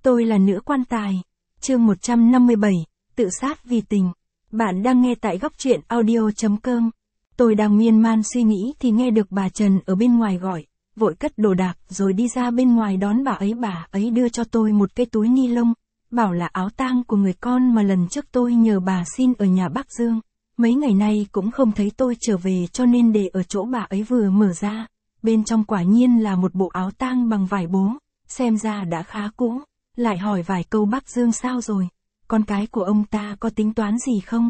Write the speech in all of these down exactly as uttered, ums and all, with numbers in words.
Tôi là nữ quan tài. Chương một trăm năm mươi bảy, tự sát vì tình. Bạn đang nghe tại góc truyện audio chấm com. Tôi đang miên man suy nghĩ thì nghe được bà Trần ở bên ngoài gọi, vội cất đồ đạc rồi đi ra bên ngoài đón bà ấy. Bà ấy đưa cho tôi một cái túi ni lông, bảo là áo tang của người con mà lần trước tôi nhờ bà xin ở nhà bác Dương. Mấy ngày nay cũng không thấy tôi trở về cho nên để ở chỗ bà ấy. Vừa mở ra, bên trong quả nhiên là một bộ áo tang bằng vải bố, xem ra đã khá cũ. Lại hỏi vài câu: bác Dương sao rồi? Con cái của ông ta có tính toán gì không?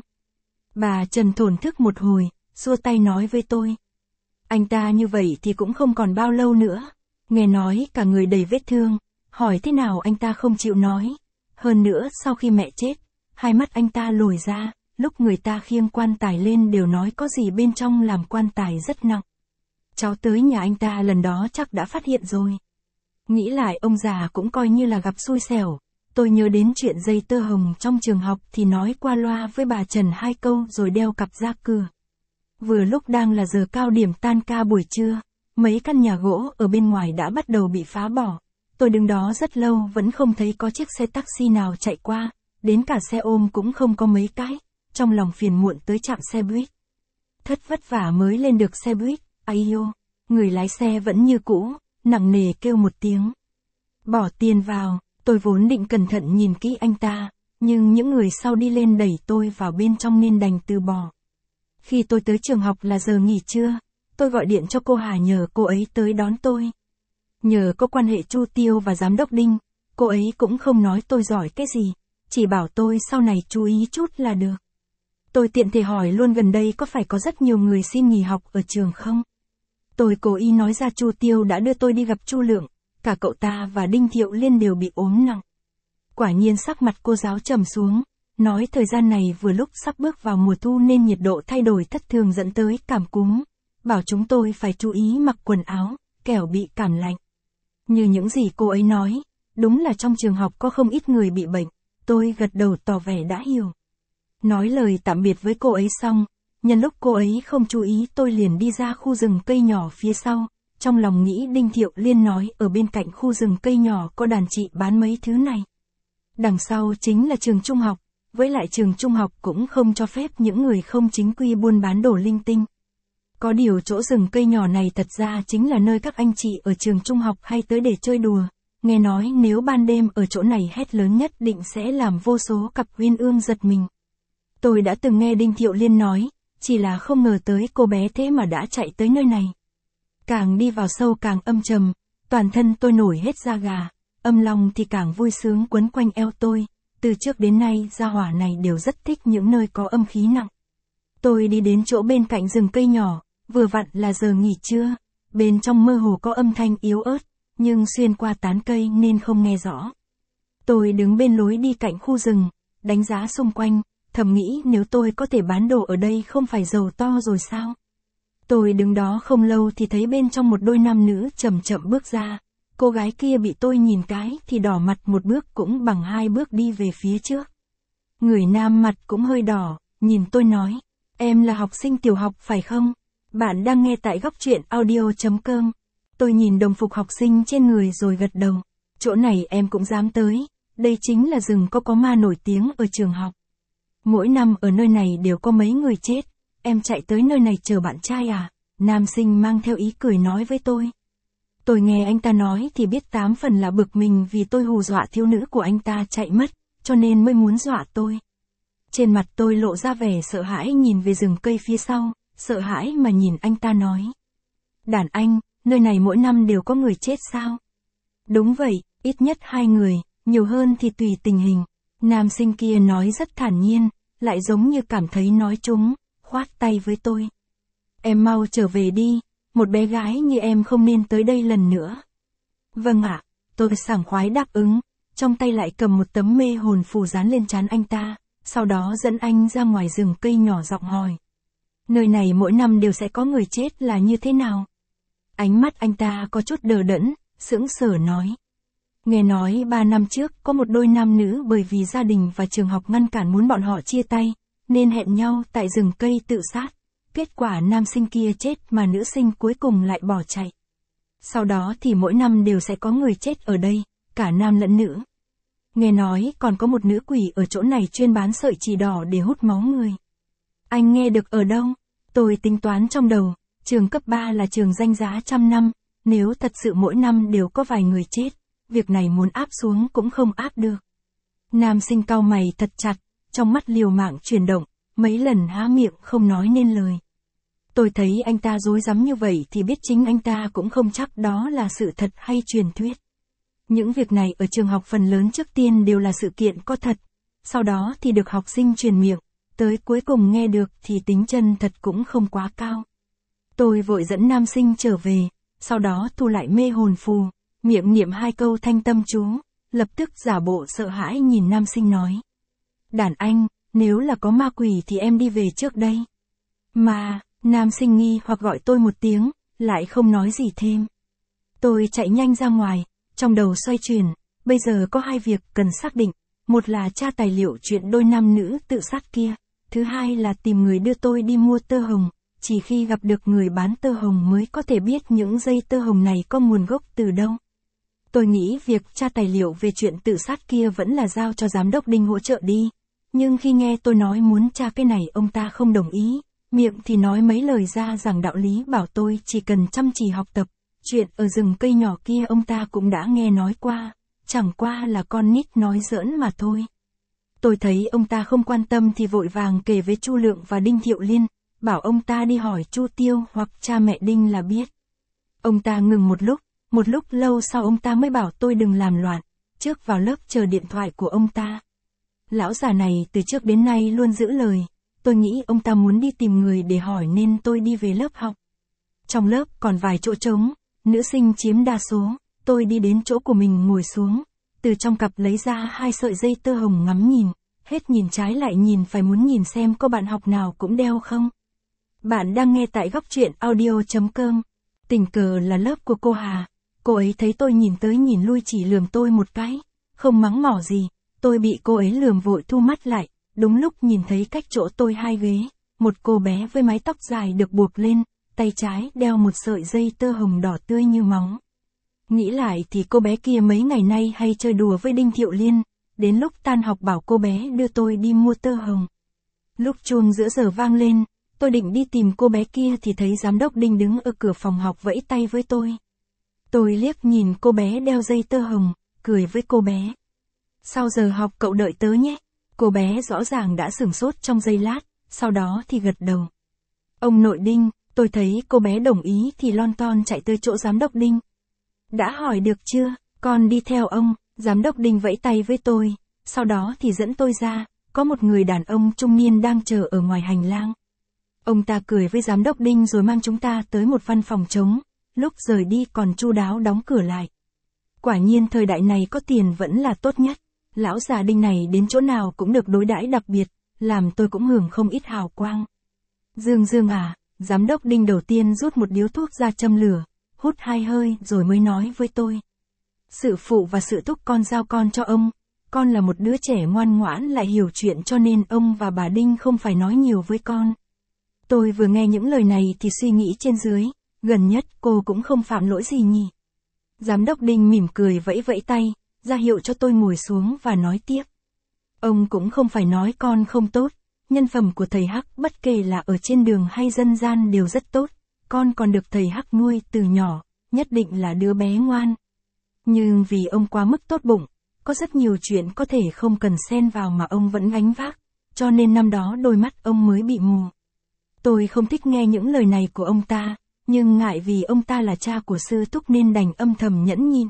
Bà Trần thổn thức một hồi, xua tay nói với tôi: anh ta như vậy thì cũng không còn bao lâu nữa. Nghe nói cả người đầy vết thương, hỏi thế nào anh ta không chịu nói. Hơn nữa sau khi mẹ chết, hai mắt anh ta lồi ra, lúc người ta khiêng quan tài lên đều nói có gì bên trong làm quan tài rất nặng. Cháu tới nhà anh ta lần đó chắc đã phát hiện rồi. Nghĩ lại ông già cũng coi như là gặp xui xẻo. Tôi nhớ đến chuyện dây tơ hồng trong trường học thì nói qua loa với bà Trần hai câu rồi đeo cặp ra cửa. Vừa lúc đang là giờ cao điểm tan ca buổi trưa, mấy căn nhà gỗ ở bên ngoài đã bắt đầu bị phá bỏ. Tôi đứng đó rất lâu vẫn không thấy có chiếc xe taxi nào chạy qua, đến cả xe ôm cũng không có mấy cái. Trong lòng phiền muộn tới trạm xe buýt. Thất vất vả mới lên được xe buýt, ai yêu, người lái xe vẫn như cũ, nặng nề kêu một tiếng. Bỏ tiền vào. Tôi vốn định cẩn thận nhìn kỹ anh ta, nhưng những người sau đi lên đẩy tôi vào bên trong nên đành từ bỏ. Khi tôi tới trường học là giờ nghỉ trưa, tôi gọi điện cho cô Hà nhờ cô ấy tới đón tôi. Nhờ có quan hệ Chu Tiêu và giám đốc Đinh, cô ấy cũng không nói tôi giỏi cái gì, chỉ bảo tôi sau này chú ý chút là được. Tôi tiện thể hỏi luôn gần đây có phải có rất nhiều người xin nghỉ học ở trường không? Tôi cố ý nói ra Chu Tiêu đã đưa tôi đi gặp Chu Lượng. Cả cậu ta và Đinh Thiệu Liên đều bị ốm nặng. Quả nhiên sắc mặt cô giáo trầm xuống, nói thời gian này vừa lúc sắp bước vào mùa thu nên nhiệt độ thay đổi thất thường dẫn tới cảm cúm, bảo chúng tôi phải chú ý mặc quần áo, kẻo bị cảm lạnh. Như những gì cô ấy nói, đúng là trong trường học có không ít người bị bệnh, tôi gật đầu tỏ vẻ đã hiểu. Nói lời tạm biệt với cô ấy xong, nhân lúc cô ấy không chú ý tôi liền đi ra khu rừng cây nhỏ phía sau. Trong lòng nghĩ Đinh Thiệu Liên nói ở bên cạnh khu rừng cây nhỏ có đàn chị bán mấy thứ này. Đằng sau chính là trường trung học, với lại trường trung học cũng không cho phép những người không chính quy buôn bán đồ linh tinh. Có điều chỗ rừng cây nhỏ này thật ra chính là nơi các anh chị ở trường trung học hay tới để chơi đùa. Nghe nói nếu ban đêm ở chỗ này hét lớn nhất định sẽ làm vô số cặp uyên ương giật mình. Tôi đã từng nghe Đinh Thiệu Liên nói, chỉ là không ngờ tới cô bé thế mà đã chạy tới nơi này. Càng đi vào sâu càng âm trầm, toàn thân tôi nổi hết da gà, âm long thì càng vui sướng quấn quanh eo tôi. Từ trước đến nay gia hỏa này đều rất thích những nơi có âm khí nặng. Tôi đi đến chỗ bên cạnh rừng cây nhỏ, vừa vặn là giờ nghỉ trưa, bên trong mơ hồ có âm thanh yếu ớt, nhưng xuyên qua tán cây nên không nghe rõ. Tôi đứng bên lối đi cạnh khu rừng, đánh giá xung quanh, thầm nghĩ nếu tôi có thể bán đồ ở đây không phải giàu to rồi sao? Tôi đứng đó không lâu thì thấy bên trong một đôi nam nữ chậm chậm bước ra. Cô gái kia bị tôi nhìn cái thì đỏ mặt một bước cũng bằng hai bước đi về phía trước. Người nam mặt cũng hơi đỏ, nhìn tôi nói, em là học sinh tiểu học phải không? Bạn đang nghe tại góc truyện audio chấm com. Tôi nhìn đồng phục học sinh trên người rồi gật đầu. Chỗ này em cũng dám tới, đây chính là rừng có có ma nổi tiếng ở trường học. Mỗi năm ở nơi này đều có mấy người chết. Em chạy tới nơi này chờ bạn trai à? Nam sinh mang theo ý cười nói với tôi. Tôi nghe anh ta nói thì biết tám phần là bực mình vì tôi hù dọa thiếu nữ của anh ta chạy mất, cho nên mới muốn dọa tôi. Trên mặt tôi lộ ra vẻ sợ hãi nhìn về rừng cây phía sau, sợ hãi mà nhìn anh ta nói. Đàn anh, nơi này mỗi năm đều có người chết sao? Đúng vậy, ít nhất hai người, nhiều hơn thì tùy tình hình. Nam sinh kia nói rất thản nhiên, lại giống như cảm thấy nói trúng. Khoát tay với tôi. Em mau trở về đi, một bé gái như em không nên tới đây lần nữa. Vâng ạ, tôi sảng khoái đáp ứng, trong tay lại cầm một tấm mê hồn phù dán lên trán anh ta, sau đó dẫn anh ra ngoài rừng cây nhỏ giọng hỏi. Nơi này mỗi năm đều sẽ có người chết là như thế nào? Ánh mắt anh ta có chút đờ đẫn, sững sờ nói. Nghe nói ba năm trước có một đôi nam nữ bởi vì gia đình và trường học ngăn cản muốn bọn họ chia tay, nên hẹn nhau tại rừng cây tự sát. Kết quả nam sinh kia chết mà nữ sinh cuối cùng lại bỏ chạy. Sau đó thì mỗi năm đều sẽ có người chết ở đây, cả nam lẫn nữ. Nghe nói còn có một nữ quỷ ở chỗ này chuyên bán sợi chỉ đỏ để hút máu người. Anh nghe được ở đâu? Tôi tính toán trong đầu, trường cấp ba là trường danh giá trăm năm, nếu thật sự mỗi năm đều có vài người chết, việc này muốn áp xuống cũng không áp được. Nam sinh cau mày thật chặt, trong mắt liều mạng chuyển động, mấy lần há miệng không nói nên lời. Tôi thấy anh ta rối rắm như vậy thì biết chính anh ta cũng không chắc đó là sự thật hay truyền thuyết. Những việc này ở trường học phần lớn trước tiên đều là sự kiện có thật, sau đó thì được học sinh truyền miệng, tới cuối cùng nghe được thì tính chân thật cũng không quá cao. Tôi vội dẫn nam sinh trở về, sau đó thu lại mê hồn phù, miệng niệm hai câu thanh tâm chú, lập tức giả bộ sợ hãi nhìn nam sinh nói. Đàn anh, nếu là có ma quỷ thì em đi về trước đây. Mà, nam sinh nghi hoặc gọi tôi một tiếng, lại không nói gì thêm. Tôi chạy nhanh ra ngoài, trong đầu xoay chuyển, bây giờ có hai việc cần xác định, một là tra tài liệu chuyện đôi nam nữ tự sát kia, thứ hai là tìm người đưa tôi đi mua tơ hồng, chỉ khi gặp được người bán tơ hồng mới có thể biết những dây tơ hồng này có nguồn gốc từ đâu. Tôi nghĩ việc tra tài liệu về chuyện tự sát kia vẫn là giao cho giám đốc Đinh hỗ trợ đi, nhưng khi nghe tôi nói muốn tra cái này ông ta không đồng ý, miệng thì nói mấy lời ra rằng đạo lý bảo tôi chỉ cần chăm chỉ học tập. Chuyện ở rừng cây nhỏ kia ông ta cũng đã nghe nói qua, chẳng qua là con nít nói giỡn mà thôi. Tôi thấy ông ta không quan tâm thì vội vàng kể với Chu Lượng và Đinh Thiệu Liên, bảo ông ta đi hỏi Chu Tiêu hoặc cha mẹ Đinh là biết. Ông ta ngừng một lúc, một lúc lâu sau ông ta mới bảo tôi đừng làm loạn, trước vào lớp chờ điện thoại của ông ta. Lão già này từ trước đến nay luôn giữ lời, tôi nghĩ ông ta muốn đi tìm người để hỏi nên tôi đi về lớp học. Trong lớp còn vài chỗ trống, nữ sinh chiếm đa số, tôi đi đến chỗ của mình ngồi xuống, từ trong cặp lấy ra hai sợi dây tơ hồng ngắm nhìn, hết nhìn trái lại nhìn phải muốn nhìn xem có bạn học nào cũng đeo không. Bạn đang nghe tại góc truyện audio chấm com. Tình cờ là lớp của cô Hà, cô ấy thấy tôi nhìn tới nhìn lui chỉ lườm tôi một cái, không mắng mỏ gì, tôi bị cô ấy lườm vội thu mắt lại, đúng lúc nhìn thấy cách chỗ tôi hai ghế, một cô bé với mái tóc dài được buộc lên, tay trái đeo một sợi dây tơ hồng đỏ tươi như máu. Nghĩ lại thì cô bé kia mấy ngày nay hay chơi đùa với Đinh Thiệu Liên, đến lúc tan học bảo cô bé đưa tôi đi mua tơ hồng. Lúc chuông giữa giờ vang lên, tôi định đi tìm cô bé kia thì thấy giám đốc Đinh đứng ở cửa phòng học vẫy tay với tôi. Tôi liếc nhìn cô bé đeo dây tơ hồng, cười với cô bé. Sau giờ học cậu đợi tớ nhé. Cô bé rõ ràng đã sửng sốt trong giây lát, sau đó thì gật đầu. Ông nội Đinh, tôi thấy cô bé đồng ý thì lon ton chạy tới chỗ giám đốc Đinh. Đã hỏi được chưa, con đi theo ông, giám đốc Đinh vẫy tay với tôi, sau đó thì dẫn tôi ra, có một người đàn ông trung niên đang chờ ở ngoài hành lang. Ông ta cười với giám đốc Đinh rồi mang chúng ta tới một văn phòng trống, lúc rời đi còn chu đáo đóng cửa lại. Quả nhiên thời đại này có tiền vẫn là tốt nhất, lão già Đinh này đến chỗ nào cũng được đối đãi đặc biệt, làm tôi cũng hưởng không ít hào quang. Dương Dương à, giám đốc Đinh đầu tiên rút một điếu thuốc ra châm lửa, hút hai hơi rồi mới nói với tôi. Sự phụ và sự thúc con giao con cho ông, con là một đứa trẻ ngoan ngoãn lại hiểu chuyện cho nên ông và bà Đinh không phải nói nhiều với con. Tôi vừa nghe những lời này thì suy nghĩ trên dưới, gần nhất cô cũng không phạm lỗi gì nhỉ. Giám đốc Đinh mỉm cười vẫy vẫy tay, ra hiệu cho tôi ngồi xuống và nói tiếp. Ông cũng không phải nói con không tốt, nhân phẩm của thầy Hắc bất kể là ở trên đường hay dân gian đều rất tốt, con còn được thầy Hắc nuôi từ nhỏ, nhất định là đứa bé ngoan. Nhưng vì ông quá mức tốt bụng, có rất nhiều chuyện có thể không cần xen vào mà ông vẫn gánh vác, cho nên năm đó đôi mắt ông mới bị mù. Tôi không thích nghe những lời này của ông ta, nhưng ngại vì ông ta là cha của sư thúc nên đành âm thầm nhẫn nhịn.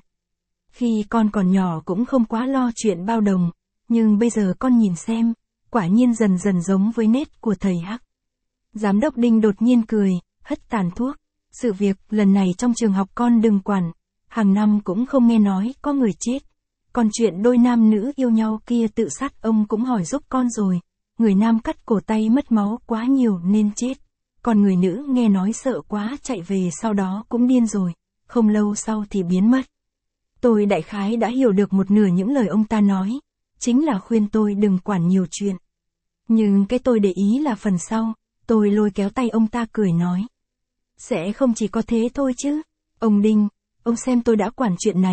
Khi con còn nhỏ cũng không quá lo chuyện bao đồng, nhưng bây giờ con nhìn xem, quả nhiên dần dần giống với nét của thầy Hắc. Giám đốc Đinh đột nhiên cười, hất tàn thuốc. Sự việc lần này trong trường học con đừng quản, hàng năm cũng không nghe nói có người chết. Còn chuyện đôi nam nữ yêu nhau kia tự sát ông cũng hỏi giúp con rồi. Người nam cắt cổ tay mất máu quá nhiều nên chết. Còn người nữ nghe nói sợ quá chạy về sau đó cũng điên rồi, không lâu sau thì biến mất. Tôi đại khái đã hiểu được một nửa những lời ông ta nói, chính là khuyên tôi đừng quản nhiều chuyện. Nhưng cái tôi để ý là phần sau, tôi lôi kéo tay ông ta cười nói. Sẽ không chỉ có thế thôi chứ, ông Đinh, ông xem tôi đã quản chuyện này,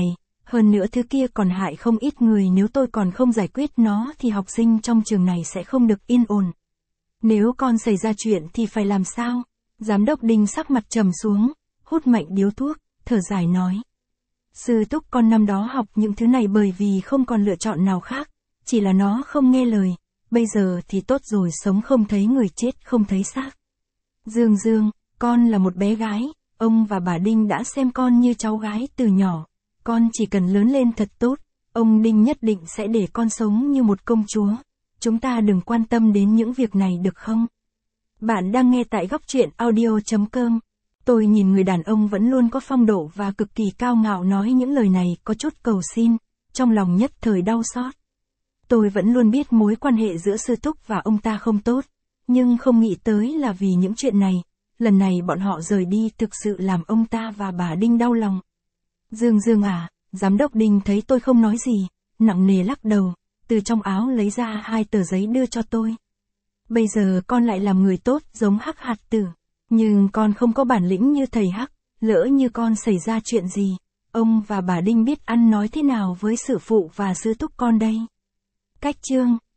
Hơn nữa thứ kia còn hại không ít người, nếu tôi còn không giải quyết nó thì học sinh trong trường này sẽ không được yên ổn. Nếu con xảy ra chuyện thì phải làm sao? Giám đốc Đinh sắc mặt trầm xuống, hút mạnh điếu thuốc, thở dài nói. Sư Túc con năm đó học những thứ này bởi vì không còn lựa chọn nào khác, chỉ là nó không nghe lời, bây giờ thì tốt rồi, sống không thấy người chết không thấy xác. Dương Dương, con là một bé gái, ông và bà Đinh đã xem con như cháu gái từ nhỏ, con chỉ cần lớn lên thật tốt, ông Đinh nhất định sẽ để con sống như một công chúa, chúng ta đừng quan tâm đến những việc này được không? Bạn đang nghe tại góc truyện audio chấm com. Tôi nhìn người đàn ông vẫn luôn có phong độ và cực kỳ cao ngạo nói những lời này có chút cầu xin, trong lòng nhất thời đau xót. Tôi vẫn luôn biết mối quan hệ giữa Sư Túc và ông ta không tốt, nhưng không nghĩ tới là vì những chuyện này, lần này bọn họ rời đi thực sự làm ông ta và bà Đinh đau lòng. Dương Dương à, giám đốc Đinh thấy tôi không nói gì, nặng nề lắc đầu, từ trong áo lấy ra hai tờ giấy đưa cho tôi. Bây giờ con lại làm người tốt giống Hắc Hạt Tử, nhưng con không có bản lĩnh như thầy Hắc, lỡ như con xảy ra chuyện gì, ông và bà Đinh biết ăn nói thế nào với sư phụ và sư Túc con đây. Cách chương